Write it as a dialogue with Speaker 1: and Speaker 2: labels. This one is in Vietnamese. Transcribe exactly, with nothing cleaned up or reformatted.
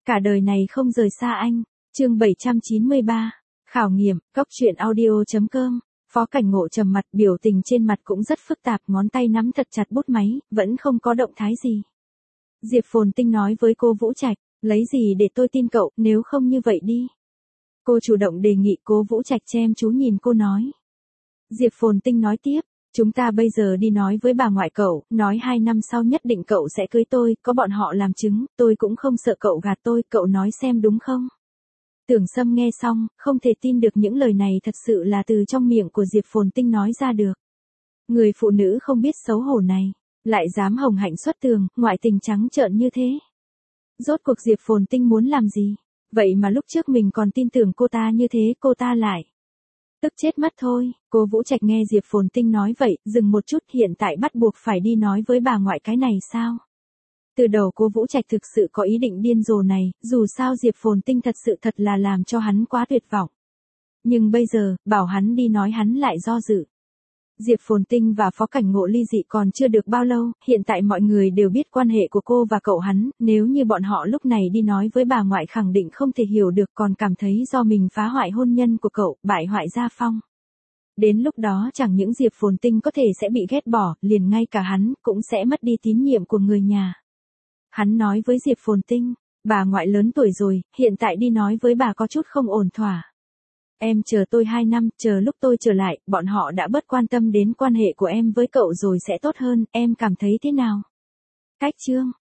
Speaker 1: Cả đời này không rời xa anh. Chương bảy trăm chín mươi ba. Khảo nghiệm, cóc truyện audio chấm com. Phó Cảnh Ngộ trầm mặt, biểu tình trên mặt cũng rất phức tạp, ngón tay nắm thật chặt bút máy, vẫn không có động thái gì. Diệp Phồn Tinh nói với cô Vũ Trạch, lấy gì để tôi tin cậu, nếu không như vậy đi. Cô chủ động đề nghị. Cố Vũ Trạch chăm chú nhìn cô nói. Diệp Phồn Tinh nói tiếp, chúng ta bây giờ đi nói với bà ngoại cậu, nói hai năm sau nhất định cậu sẽ cưới tôi, có bọn họ làm chứng, tôi cũng không sợ cậu gạt tôi, cậu nói xem đúng không? Tưởng Sâm nghe xong, không thể tin được những lời này thật sự là từ trong miệng của Diệp Phồn Tinh nói ra được. Người phụ nữ không biết xấu hổ này, lại dám hồng hạnh xuất tường, ngoại tình trắng trợn như thế. Rốt cuộc Diệp Phồn Tinh muốn làm gì? Vậy mà lúc trước mình còn tin tưởng cô ta như thế, cô ta lại tức chết mất thôi. Cô Vũ Trạch nghe Diệp Phồn Tinh nói vậy, dừng một chút, hiện tại bắt buộc phải đi nói với bà ngoại cái này sao? Từ đầu cô Vũ Trạch thực sự có ý định điên rồ này, dù sao Diệp Phồn Tinh thật sự thật là làm cho hắn quá tuyệt vọng. Nhưng bây giờ, bảo hắn đi nói hắn lại do dự. Diệp Phồn Tinh và Phó Cảnh Ngộ ly dị còn chưa được bao lâu, hiện tại mọi người đều biết quan hệ của cô và cậu hắn, nếu như bọn họ lúc này đi nói với bà ngoại khẳng định không thể hiểu được, còn cảm thấy do mình phá hoại hôn nhân của cậu, bại hoại gia phong. Đến lúc đó chẳng những Diệp Phồn Tinh có thể sẽ bị ghét bỏ, liền ngay cả hắn cũng sẽ mất đi tín nhiệm của người nhà. Hắn nói với Diệp Phồn Tinh, bà ngoại lớn tuổi rồi, hiện tại đi nói với bà có chút không ổn thỏa. Em chờ tôi hai năm, chờ lúc tôi trở lại, bọn họ đã bớt quan tâm đến quan hệ của em với cậu rồi sẽ tốt hơn, em cảm thấy thế nào? Cách chương